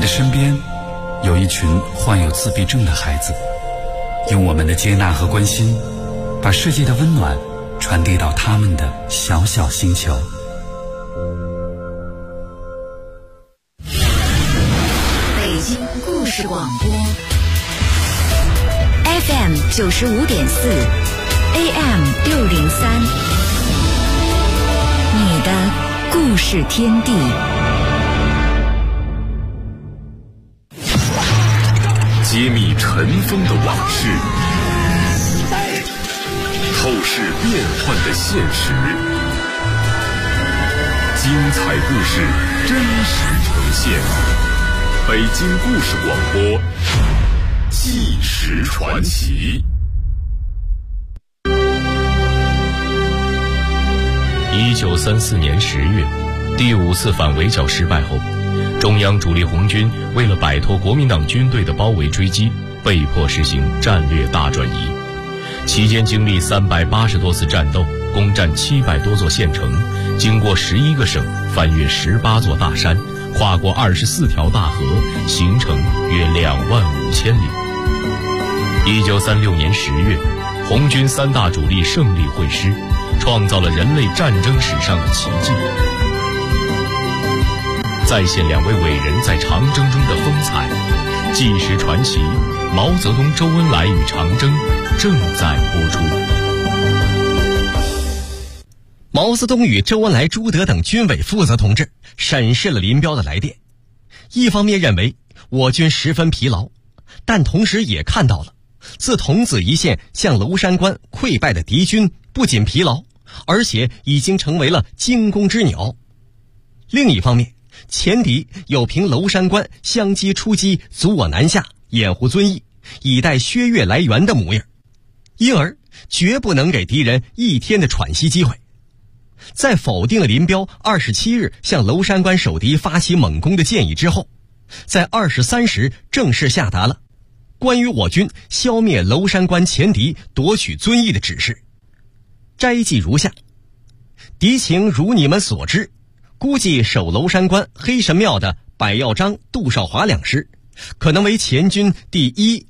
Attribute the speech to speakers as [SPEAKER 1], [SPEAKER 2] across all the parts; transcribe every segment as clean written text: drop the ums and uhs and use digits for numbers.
[SPEAKER 1] 的身边有一群患有自闭症的孩子，用我们的接纳和关心，把世界的温暖传递到他们的小小星球。
[SPEAKER 2] 北京故事广播 FM 95.4 AM 603，你的故事天地。
[SPEAKER 3] 揭秘尘封的往事，透视变幻的现实，精彩故事真实呈现。北京故事广播，纪实传奇。
[SPEAKER 4] 1934年10月，第5次反围剿失败后，中央主力红军为了摆脱国民党军队的包围追击，被迫实行战略大转移。期间经历380多次战斗，攻占700多座县城，经过11个省，翻越18座大山，跨过24条大河，行程约25000里。1936年10月，红军3大主力胜利会师，创造了人类战争史上的奇迹。再现2位伟人在长征中的风采，纪实传奇毛泽东、周恩来与长征正在播出。
[SPEAKER 5] 毛泽东与周恩来、朱德等军委负责同志审视了林彪的来电，一方面认为我军十分疲劳，但同时也看到了自桐梓一线向娄山关溃败的敌军不仅疲劳，而且已经成为了惊弓之鸟。另一方面，前敌有凭娄山关相机出击，阻我南下，掩护遵义，以待薛岳来援的模样，因而绝不能给敌人一天的喘息机会。在否定了林彪27日向娄山关守敌发起猛攻的建议之后，在23时正式下达了关于我军消灭娄山关前敌夺取遵义的指示。摘记如下：敌情如你们所知，估计守娄山关、黑神庙的柏耀章、杜少华两师，可能为前军第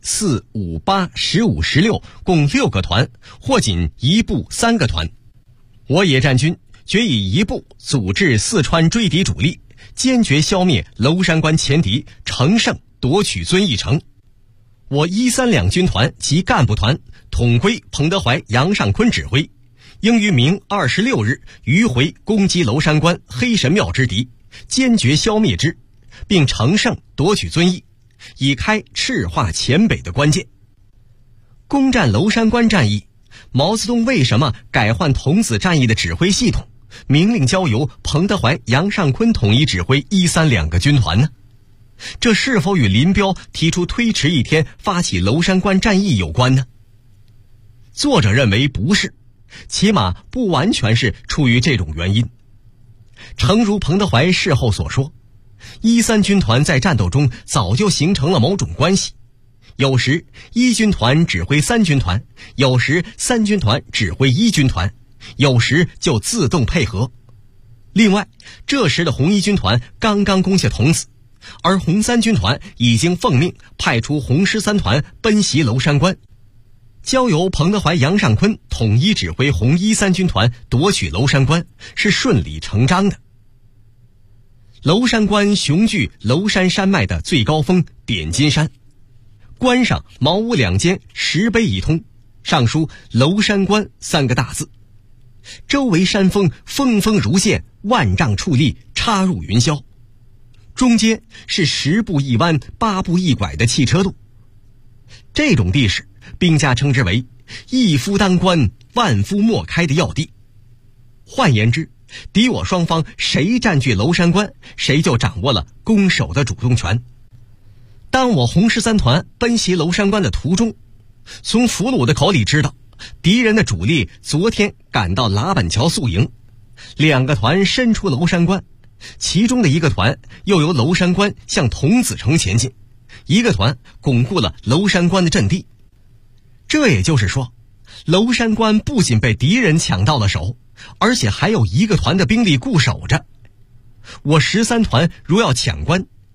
[SPEAKER 5] 1、4、5、8、15、16共6个团，或仅一部3个团。我野战军决以一部组织四川追敌主力，坚决消灭娄山关前敌，乘胜夺取遵义城。我1、3两军团及干部团统归彭德怀、杨尚昆指挥，应于明26日迂回攻击娄山关、黑神庙之敌，坚决消灭之，并乘胜夺取遵义，以开赤化黔北的关键。攻占娄山关战役，毛泽东为什么改换桐梓战役的指挥系统，明令交由彭德怀、杨尚昆统一指挥1、3两个军团呢？这是否与林彪提出推迟一天发起娄山关战役有关呢？作者认为不是，起码不完全是出于这种原因。诚如彭德怀事后所说，1、3军团在战斗中早就形成了某种关系，有时1军团指挥3军团，有时3军团指挥1军团，有时就自动配合。另外，这时的红1军团刚刚攻下桐梓，而红3军团已经奉命派出红13团奔袭娄山关，交由彭德怀、杨尚昆统一指挥红1、3军团夺取娄山关，是顺理成章的。娄山关雄踞娄山山脉的最高峰点金山，关上茅屋2间石碑一通，上书娄山关3个大字，周围山峰峰峰如线，万丈矗立，插入云霄，中间是10步一弯8步一拐的汽车路。这种地势兵家称之为一夫当关，万夫莫开的要地。换言之，敌我双方谁占据娄山关，谁就掌握了攻守的主动权。当我红13团奔袭娄山关的途中，从俘虏的口里知道，敌人的主力昨天赶到喇板桥宿营，2个团伸出娄山关，其中的一个团又由娄山关向桐梓城前进，一个团巩固了娄山关的阵地。这也就是说，娄山关不仅被敌人抢到了手，而且还有一个团的兵力固守着。我13团如要抢关，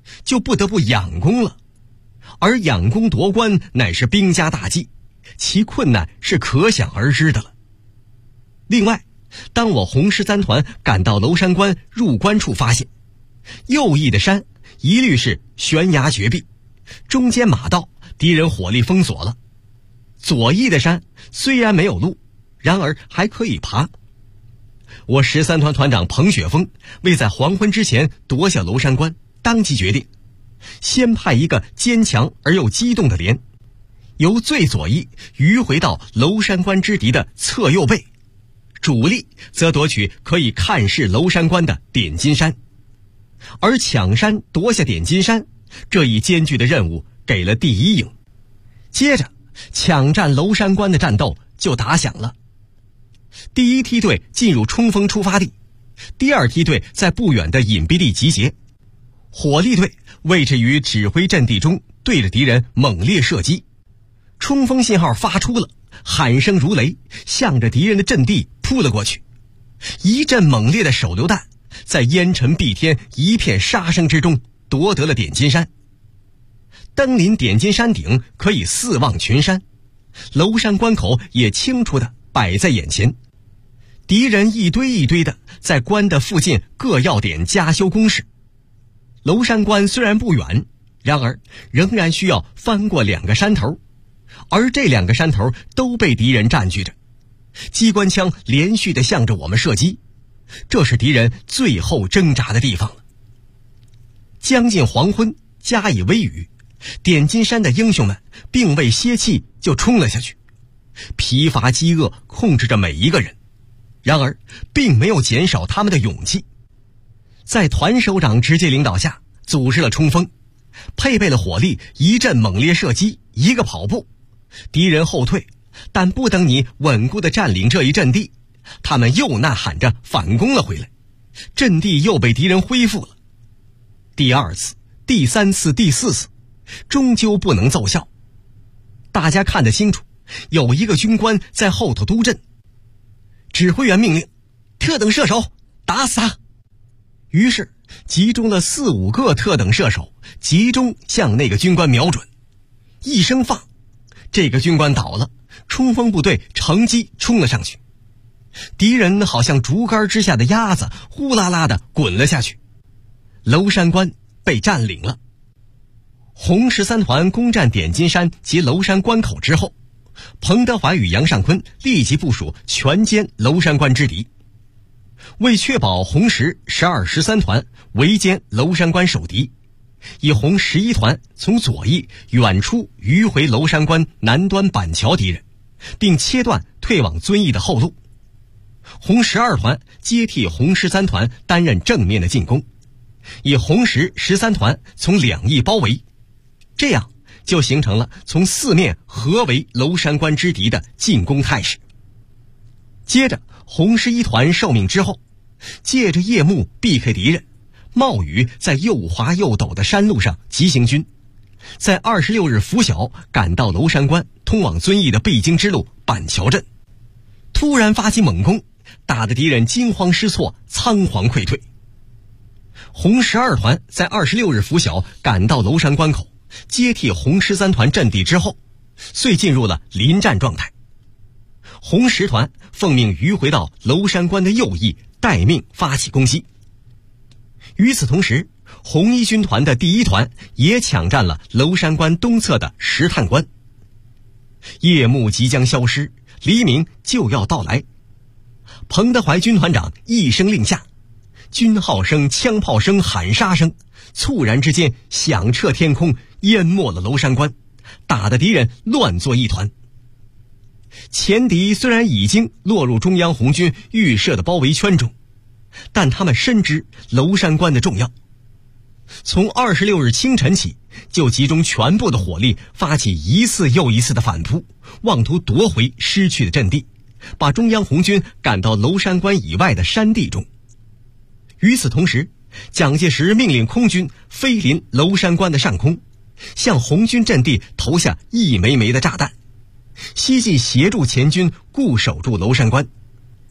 [SPEAKER 5] 就不得不仰攻了。而仰攻夺关乃是兵家大忌，其困难是可想而知的了。另外，当我红十三团赶到娄山关入关处，发现右翼的山一律是悬崖绝壁，中间马道敌人火力封锁了，左翼的山虽然没有路，然而还可以爬。我13团团长彭雪峰为在黄昏之前夺下娄山关，当即决定先派一个坚强而又机动的连，由最左翼迂回到娄山关之敌的侧右背，主力则夺取可以看视娄山关的点金山。而抢山夺下点金山这一艰巨的任务给了第一营，接着抢占娄山关的战斗就打响了。第一梯队进入冲锋出发地，第二梯队在不远的隐蔽地集结，火力队位置于指挥阵地中，对着敌人猛烈射击。冲锋信号发出了，喊声如雷，向着敌人的阵地扑了过去。一阵猛烈的手榴弹在烟尘蔽天一片杀声之中夺得了点金山。登临点金山顶可以四望群山，娄山关口也清楚地摆在眼前，敌人一堆一堆的在关的附近各要点加修工事。娄山关虽然不远，然而仍然需要翻过2个山头，而这2个山头都被敌人占据着，机关枪连续地向着我们射击，这是敌人最后挣扎的地方了。将近黄昏，加以微雨，点金山的英雄们并未歇气就冲了下去，疲乏饥饿控制着每一个人，然而并没有减少他们的勇气。在团首长直接领导下组织了冲锋，配备了火力，一阵猛烈射击，一个跑步，敌人后退，但不等你稳固地占领这一阵地，他们又呐喊着反攻了回来，阵地又被敌人恢复了。第2次、第3次、第4次终究不能奏效。大家看得清楚，有一个军官在后头督阵，指挥员命令特等射手打死他。于是集中了4、5个特等射手，集中向那个军官瞄准，一声放，这个军官倒了，冲锋部队乘机冲了上去，敌人好像竹竿之下的鸭子，呼啦啦地滚了下去，娄山关被占领了。红13团攻占点金山及娄山关口之后，彭德怀与杨尚昆立即部署全歼娄山关之敌。为确保红10、12、13团围歼娄山关守敌，以红11团从左翼远处迂回娄山关南端板桥敌人，并切断退往遵义的后路。红12团接替红13团担任正面的进攻，以红10、13团从2翼包围，这样就形成了从4面合围娄山关之敌的进攻态势。接着红11团受命之后，借着夜幕避开敌人，冒雨在又滑又陡的山路上急行军，在26日拂晓赶到娄山关通往遵义的必经之路板桥镇，突然发起猛攻，打得敌人惊慌失措，仓皇溃退。红12团在26日拂晓赶到娄山关口，接替红13团阵地之后，遂进入了临战状态。红10团奉命迂回到娄山关的右翼，待命发起攻击。与此同时，红一军团的第1团也抢占了娄山关东侧的石炭关。夜幕即将消失，黎明就要到来。彭德怀军团长一声令下，军号声、枪炮声、喊杀声猝然之间响彻天空，淹没了娄山关，打得敌人乱作一团。前敌虽然已经落入中央红军预设的包围圈中，但他们深知娄山关的重要，从26日清晨起就集中全部的火力，发起一次又一次的反扑，妄图夺回失去的阵地，把中央红军赶到娄山关以外的山地中。与此同时，蒋介石命令空军飞临娄山关的上空，向红军阵地投下一枚枚的炸弹，希冀协助前军固守住娄山关。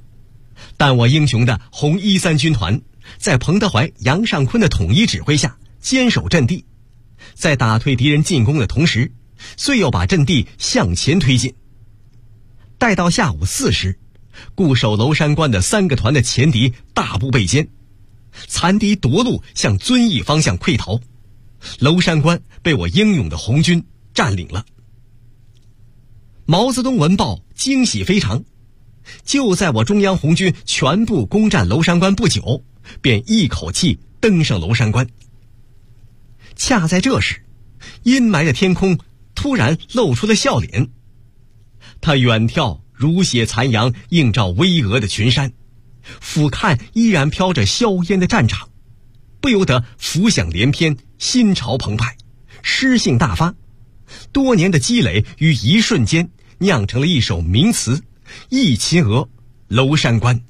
[SPEAKER 5] 但我英雄的红13军团在彭德怀、杨尚昆的统一指挥下， 坚守阵地，在打退敌人进攻的同时，遂又把阵地向前推进。待到下午4时，固守娄山关的3个团的前敌大部被歼，残敌夺路向遵义方向溃逃，娄山关被我英勇的红军占领了。毛泽东闻报惊喜非常，就在我中央红军全部攻占娄山关不久，便一口气登上娄山关。恰在这时，阴霾的天空突然露出了笑脸，他远眺如血残阳映照巍峨的群山，俯瞰依然飘着硝烟的战场，不由得浮想联翩，心潮澎湃，诗兴大发。多年的积累于一瞬间酿成了一首名词《忆秦娥娄山关》。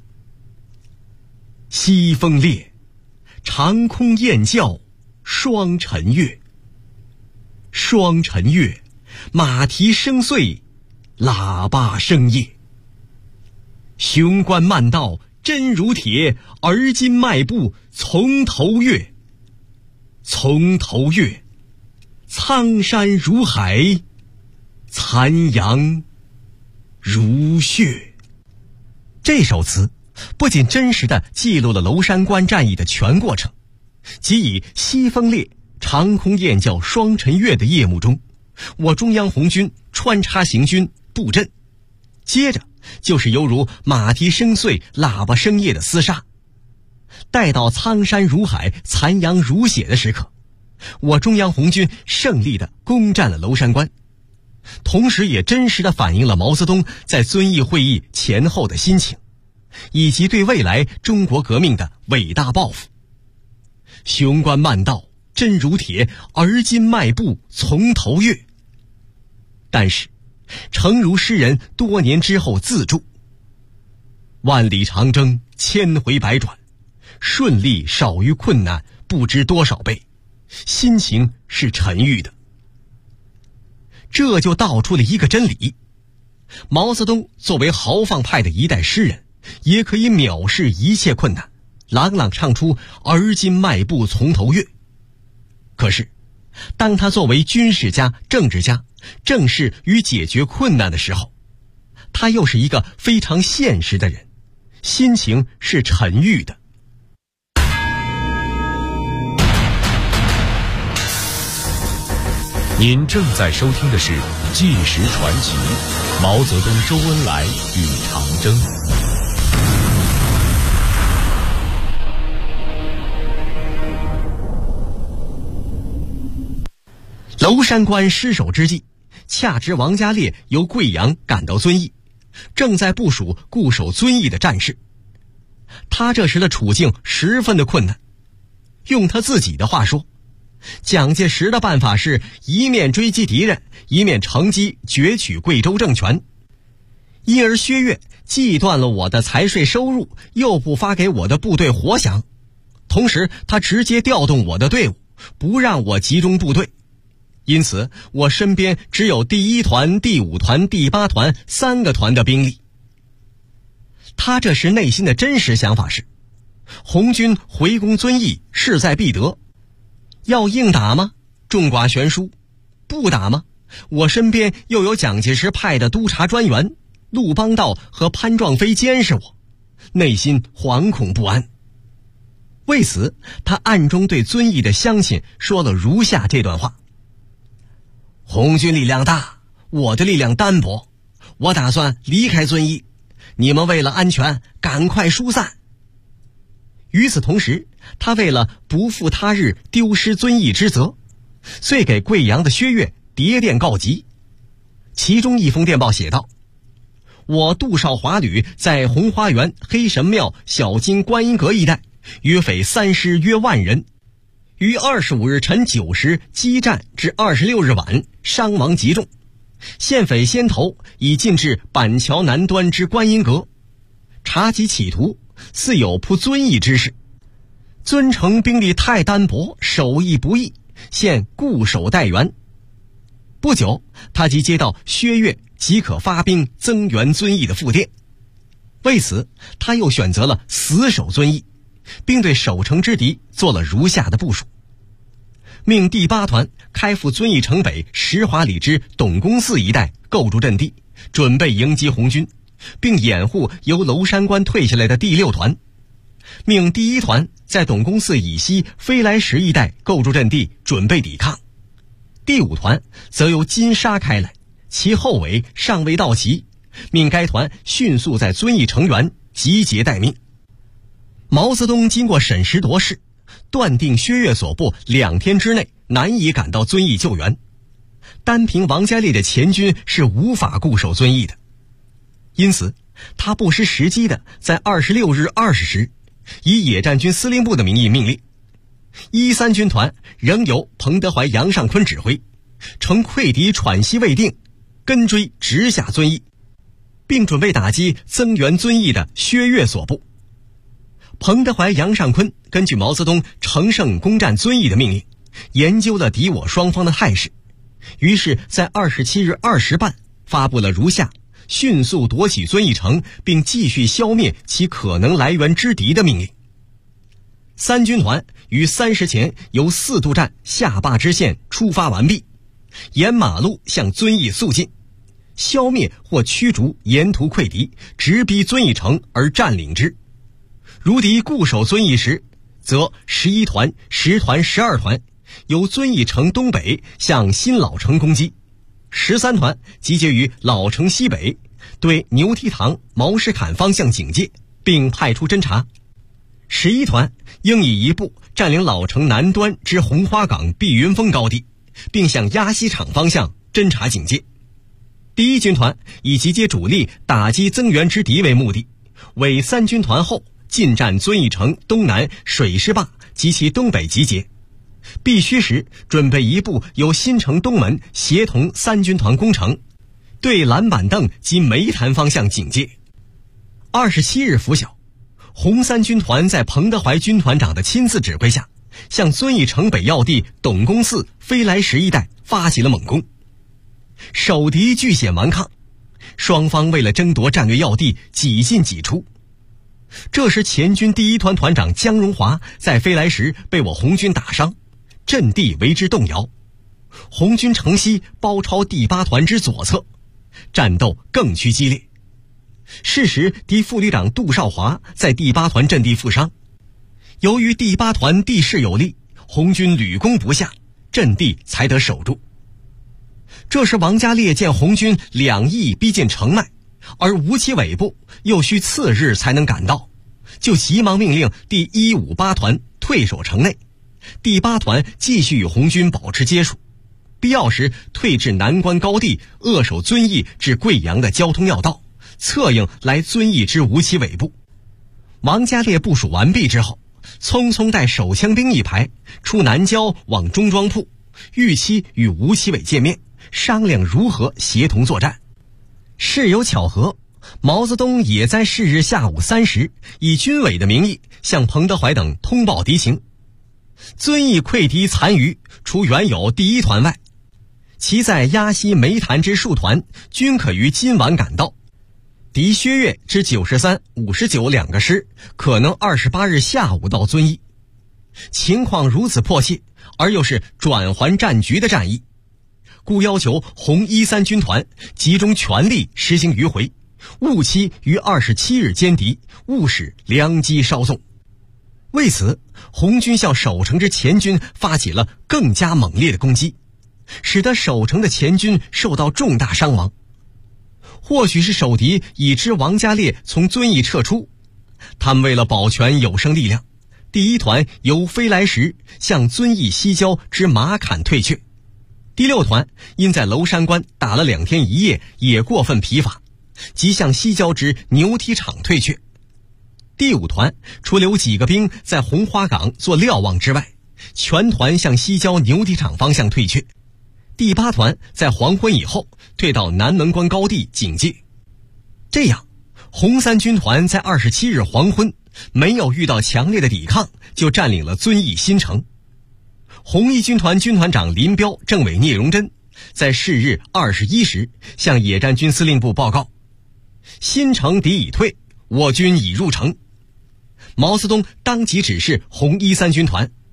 [SPEAKER 5] 西风烈，长空雁叫双晨月。双晨月，马蹄声碎，喇叭声夜。雄关漫道真如铁，而今迈步从头越。从头越，苍山如海，残阳如血。这首词不仅真实地记录了娄山关战役的全过程，即以西风烈，长空雁叫双晨月的夜幕中，我中央红军穿插行军布阵，接着就是犹如马蹄声碎，喇叭声夜的厮杀。待到苍山如海，残阳如血的时刻，我中央红军胜利地攻占了娄山关，同时也真实地反映了毛泽东在遵义会议前后的心情，以及对未来中国革命的伟大抱负。雄关漫道真如铁，而今迈步从头越。但是诚如诗人多年之后自注：万里长征千回百转，顺利少于困难不知多少倍，心情是沉郁的。这就道出了一个真理：毛泽东作为豪放派的一代诗人，也可以藐视一切困难，朗朗唱出而今迈步从头越。可是当他作为军事家、政治家正视与解决困难的时候，他又是一个非常现实的人，心情是沉郁的。
[SPEAKER 4] 您正在收听的是《纪实传奇：毛泽东、周恩来与长征》。
[SPEAKER 5] 娄山关失守之际，恰值王家烈由贵阳赶到遵义，正在部署固守遵义的战事。他这时的处境十分的困难。用他自己的话说，蒋介石的办法是一面追击敌人，一面乘机攫取贵州政权。因而薛岳既断了我的财税收入，又不发给我的部队活饷，同时他直接调动我的队伍，不让我集中部队。因此我身边只有第1团、第5团、第8团3个团的兵力。他这时内心的真实想法是，红军回攻遵义势在必得，要硬打吗？众寡悬殊。不打吗？我身边又有蒋介石派的督察专员陆邦道和潘壮飞监视我，内心惶恐不安。为此他暗中对遵义的乡亲说了如下这段话：红军力量大，我的力量单薄，我打算离开遵义，你们为了安全赶快疏散。与此同时，他为了不负他日丢失遵义之责，遂给贵阳的薛岳谍电告急。其中一封电报写道：我杜少华旅在红花园、黑神庙、小金观音阁一带，约匪3师约10000人，于25日晨9时激战至26日晚，伤亡极重。县匪先头已进至板桥南端之观音阁，查及企图，似有扑遵义之势。遵城兵力太单薄，守义不易，现固守待援。不久，他即接到薛岳即可发兵增援遵义的复电。为此，他又选择了死守遵义，并对守城之敌做了如下的部署： 命第8团开赴遵义城北石华里之董公寺一带构筑阵地，准备迎击红军，并掩护由娄山关退下来的第6团。命第1团在董公寺以西飞来石一带构筑阵地，准备抵抗。第5团则由金沙开来，其后尾尚未到齐，命该团迅速在遵义城垣集结待命。毛泽东经过审时度势，断定薛岳所部2天之内难以赶到遵义救援，单凭王家烈的前军是无法固守遵义的。因此他不失时机的在26日20时以野战军司令部的名义命令13军团仍由彭德怀、杨尚昆指挥，乘溃敌喘息未定，跟追直下遵义，并准备打击增援遵义的薛岳所部。彭德怀、杨尚昆根据毛泽东乘胜攻占遵义的命令，研究了敌我双方的态势，于是在27日2时半发布了如下迅速夺取遵义城并继续消灭其可能来源之敌的命令。3军团于3时前由4渡站下坝支线出发完毕，沿马路向遵义速进，消灭或驱逐沿途溃敌，直逼遵义城而占领之。如敌固守遵义时，则11团、10团、12团由遵义城东北向新老城攻击，13团集结于老城西北，对牛蹄塘、毛石坎方向警戒，并派出侦察。11团应以一部占领老城南端之红花岗碧云峰高地，并向鸭溪场方向侦察警戒。第1军团以集结主力打击增援之敌为目的，为3军团后进占遵义城东南水师坝及其东北集结，必须时准备一部由新城东门协同3军团攻城，对蓝板凳及煤潭方向警戒。27日拂晓，红3军团在彭德怀军团长的亲自指挥下，向遵义城北要地董公寺、飞来石一带发起了猛攻。守敌据险顽抗，双方为了争夺战略要地几进几出。这时前军第1团团长江荣华在飞来石被我红军打伤，阵地为之动摇，红军乘隙包抄第8团之左侧，战斗更趋激烈。是时敌副旅长杜少华在第8团阵地负伤，由于第8团地势有利，红军屡攻不下，阵地才得守住。这时王家烈见红军2翼逼近城外，而吴其尾部又需次日才能赶到，就急忙命令第158团退守城内，第8团继续与红军保持接触，必要时退至南关高地，扼守遵义至贵阳的交通要道，策应来遵义之吴其尾部。王家烈部署完毕之后，匆匆带手枪兵一排出南郊往中庄铺，预期与吴其伟见面，商量如何协同作战。事有巧合，毛泽东也在是日下午3时以军委的名义向彭德怀等通报敌情。遵义溃敌残余除原有第1团外，其在鸭溪煤潭之数团均可于今晚赶到，敌薛岳之93、59两个师可能28日下午到遵义。情况如此迫切，而又是转还战局的战役，故要求红13军团集中全力实行迂回，务期于27日歼敌，务使良机稍纵。为此，红军向守城之前军发起了更加猛烈的攻击，使得守城的前军受到重大伤亡。或许是守敌已知王家烈从遵义撤出，他们为了保全有生力量，第1团由飞来石向遵义西郊之马坎退却，第6团因在娄山关打了2天1夜，也过分疲乏，即向西郊之牛蹄场退却。第5团除留几个兵在红花岗做瞭望之外，全团向西郊牛蹄场方向退却。第8团在黄昏以后退到南门关高地警戒。这样，红3军团在27日黄昏没有遇到强烈的抵抗，就占领了遵义新城。红1军团军团长林彪、政委聂荣臻在是日21时向野战军司令部报告：新城敌已退，我军已入城。毛泽东当即指示红13军团：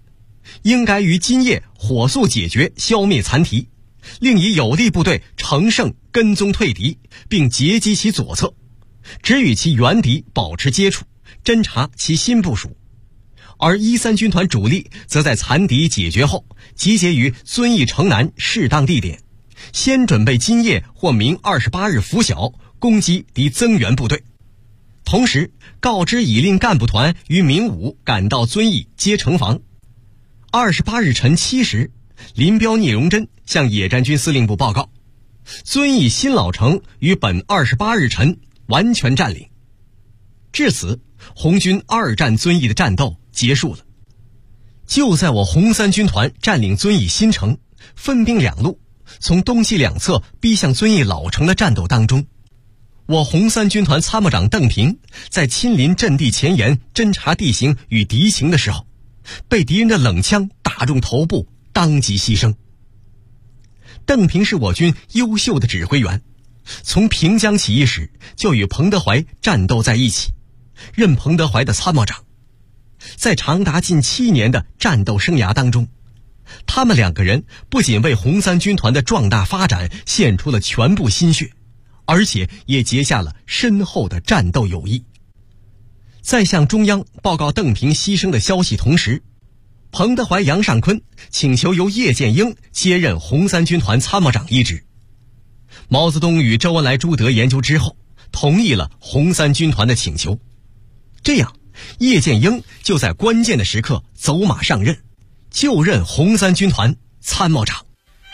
[SPEAKER 5] 应该于今夜火速解决消灭残敌，另以有力部队乘胜跟踪退敌，并截击其左侧，只与其原敌保持接触，侦察其新部署。而13军团主力则在残敌解决后，集结于遵义城南适当地点，先准备今夜或明28日拂晓攻击敌增援部队。同时告知已令干部团于明午赶到遵义接城防。28日晨7时，林彪、聂荣臻向野战军司令部报告，遵义新老城于本28日晨完全占领。至此，红军2战遵义的战斗结束了。就在我红三军团占领遵义新城，分兵两路，从东西两侧逼向遵义老城的战斗当中，我红三军团参谋长邓平在亲临阵地前沿侦察地形与敌情的时候，被敌人的冷枪打中头部，当即牺牲。邓平是我军优秀的指挥员，从平江起义时就与彭德怀战斗在一起，任彭德怀的参谋长。在长达近7年的战斗生涯当中，他们2个人不仅为红三军团的壮大发展献出了全部心血，而且也结下了深厚的战斗友谊。在向中央报告邓平牺牲的消息同时，彭德怀、杨尚昆请求由叶剑英接任红三军团参谋长一职。毛泽东与周恩来、朱德研究之后，同意了红三军团的请求。这样，叶剑英就在关键的时刻走马上任，就任红三军团参谋长。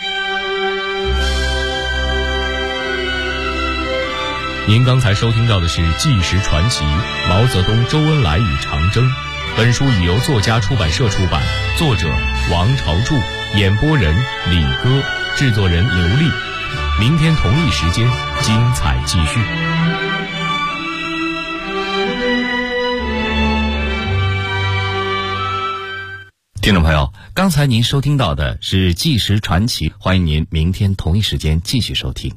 [SPEAKER 4] 您刚才收听到的是《纪实传奇：毛泽东、周恩来与长征》。本书已由作家出版社出版，作者王朝柱，演播人李歌，制作人刘丽。明天同一时间，精彩继续。
[SPEAKER 6] 听众朋友，刚才您收听到的是《纪实传奇》，欢迎您明天同一时间继续收听。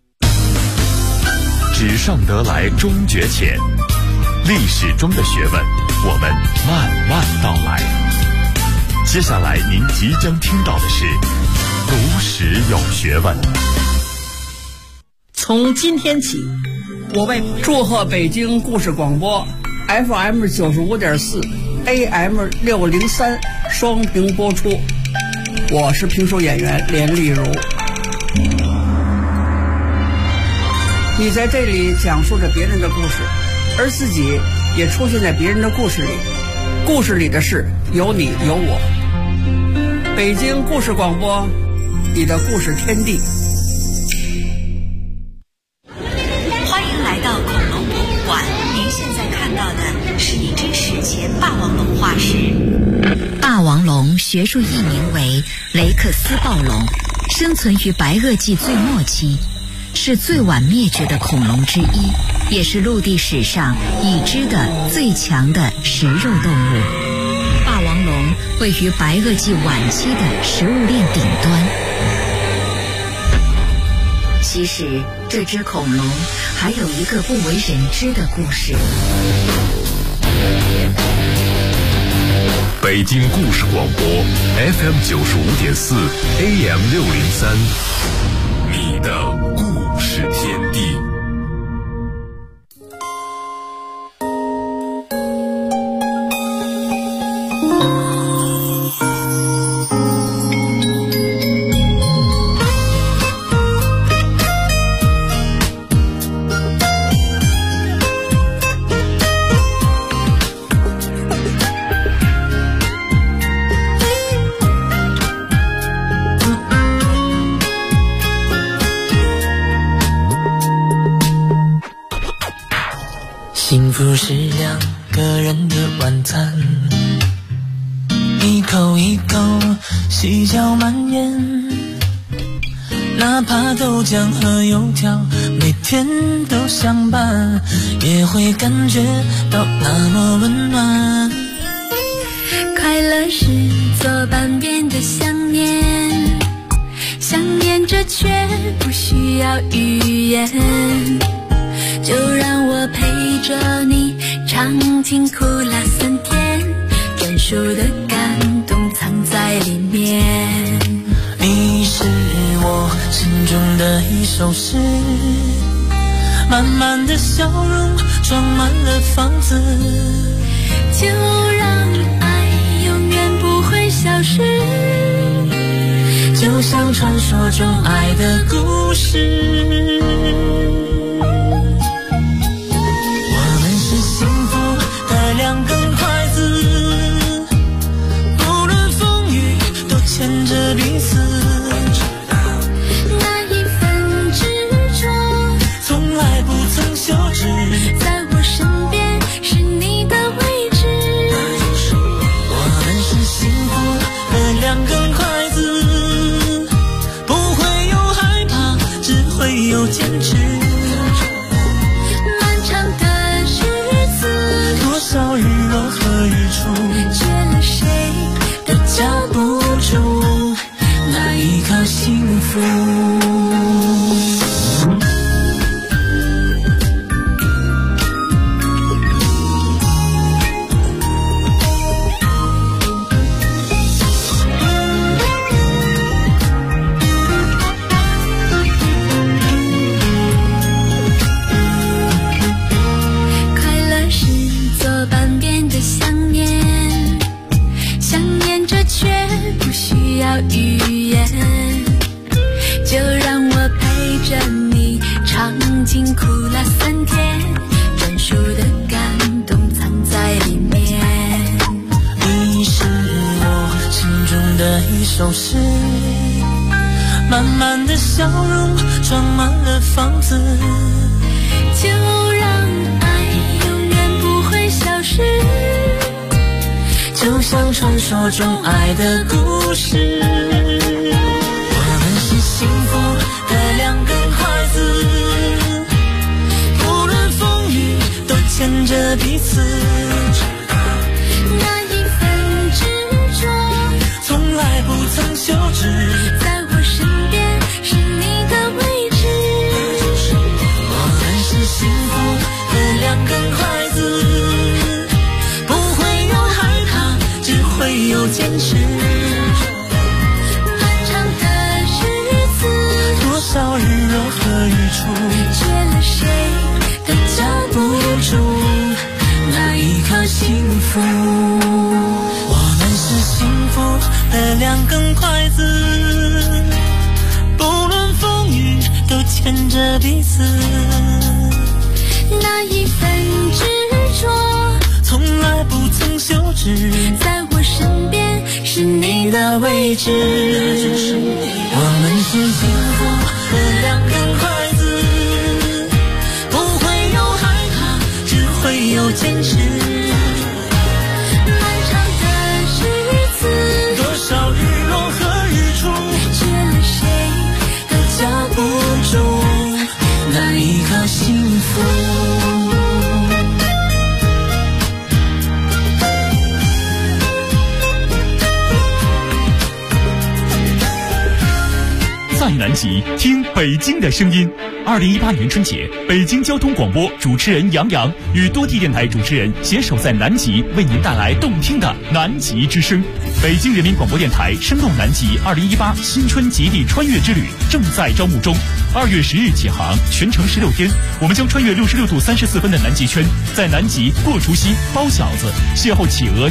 [SPEAKER 3] 纸上得来终觉浅，历史中的学问，我们慢慢道来。接下来您即将听到的是读史有学问。
[SPEAKER 7] 从今天起，我为祝贺北京故事广播 FM 95.4 AM 603双屏播出。我是评书演员连丽如。你在这里讲述着别人的故事，而自己也出现在别人的故事里，故事里的事有你有我。北京故事广播，你的故事天地。
[SPEAKER 2] 欢迎来到恐龙博物馆，您现在看到的是一只史前霸王龙化石。霸王龙学术译名为雷克斯暴龙，生存于白垩纪最末期，是最晚灭绝的恐龙之一，也是陆地史上已知的最强的食肉动物。霸王龙位于白垩纪晚期的食物链顶端。其实这只恐龙还有一个不为人知的故事。
[SPEAKER 3] 北京故事广播 FM 95.4 AM 603，你的故事天地。
[SPEAKER 8] 幸福是两个人的晚餐，一口一口细嚼慢咽，哪怕豆浆和油条每天都相伴，也会感觉到那么温暖。
[SPEAKER 9] 快乐是左半边的想念，想念着却不需要语言，就让我陪着你尝尽苦辣酸甜，专属的感动藏在里面。
[SPEAKER 8] 你是我心中的一首诗，满满的笑容装满了房子，
[SPEAKER 9] 就让爱永远不会消失，
[SPEAKER 8] 就像传说中爱的故事。我们是幸福的两根筷子，不论风雨都牵着彼此，
[SPEAKER 9] 那一份执着
[SPEAKER 8] 从来不曾休止，
[SPEAKER 9] 在我身边是你的位置。
[SPEAKER 8] 我们是幸福的两根筷子，不会有害怕，只会有坚持。
[SPEAKER 9] 漫长的日子，
[SPEAKER 8] 多少日落和日出，
[SPEAKER 9] 缺了谁
[SPEAKER 8] 都叫不出那一刻幸福。
[SPEAKER 9] 快乐是左半边的想念，想念着却不需要语言，就让我陪着你尝尽苦辣酸甜，专属的感动藏在里面。
[SPEAKER 8] 你是我心中的一首诗，满满的笑容装满了房子，
[SPEAKER 9] 就让爱永远不会消失，
[SPEAKER 8] 就像传说中爱的故事。我们是幸福的两根筷子，不论风雨都牵着彼此，
[SPEAKER 9] 那一份执着
[SPEAKER 8] 从来不曾休止，
[SPEAKER 9] 在我身边是你的位置。
[SPEAKER 8] 我们是幸福的两根筷子，不会有害怕，只会有坚持。
[SPEAKER 9] 漫长的日子，
[SPEAKER 8] 多少日落和日出，
[SPEAKER 9] 缺了谁
[SPEAKER 8] 都叫不出那一刻幸福。我们是幸福的两根筷子，不论风雨都牵着彼此，
[SPEAKER 9] 那一份执着
[SPEAKER 8] 从来不曾休止，
[SPEAKER 9] 在我身边是你的位置。
[SPEAKER 8] 我们是幸福的两根筷子，不会有害怕，只会有坚持。
[SPEAKER 9] 漫长的日子，
[SPEAKER 8] 多少日落和日出，
[SPEAKER 9] 缺了谁
[SPEAKER 8] 都叫不住那一刻幸福。
[SPEAKER 3] 在南极听北京的声音。2018年春节，北京交通广播主持人杨洋与多地电台主持人携手在南极，为您带来动听的南极之声。北京人民广播电台声动南极2018新春极地穿越之旅正在招募中，2月10日起航，全程16天，我们将穿越66度34分的南极圈，在南极过除夕、包饺子，邂逅企鹅。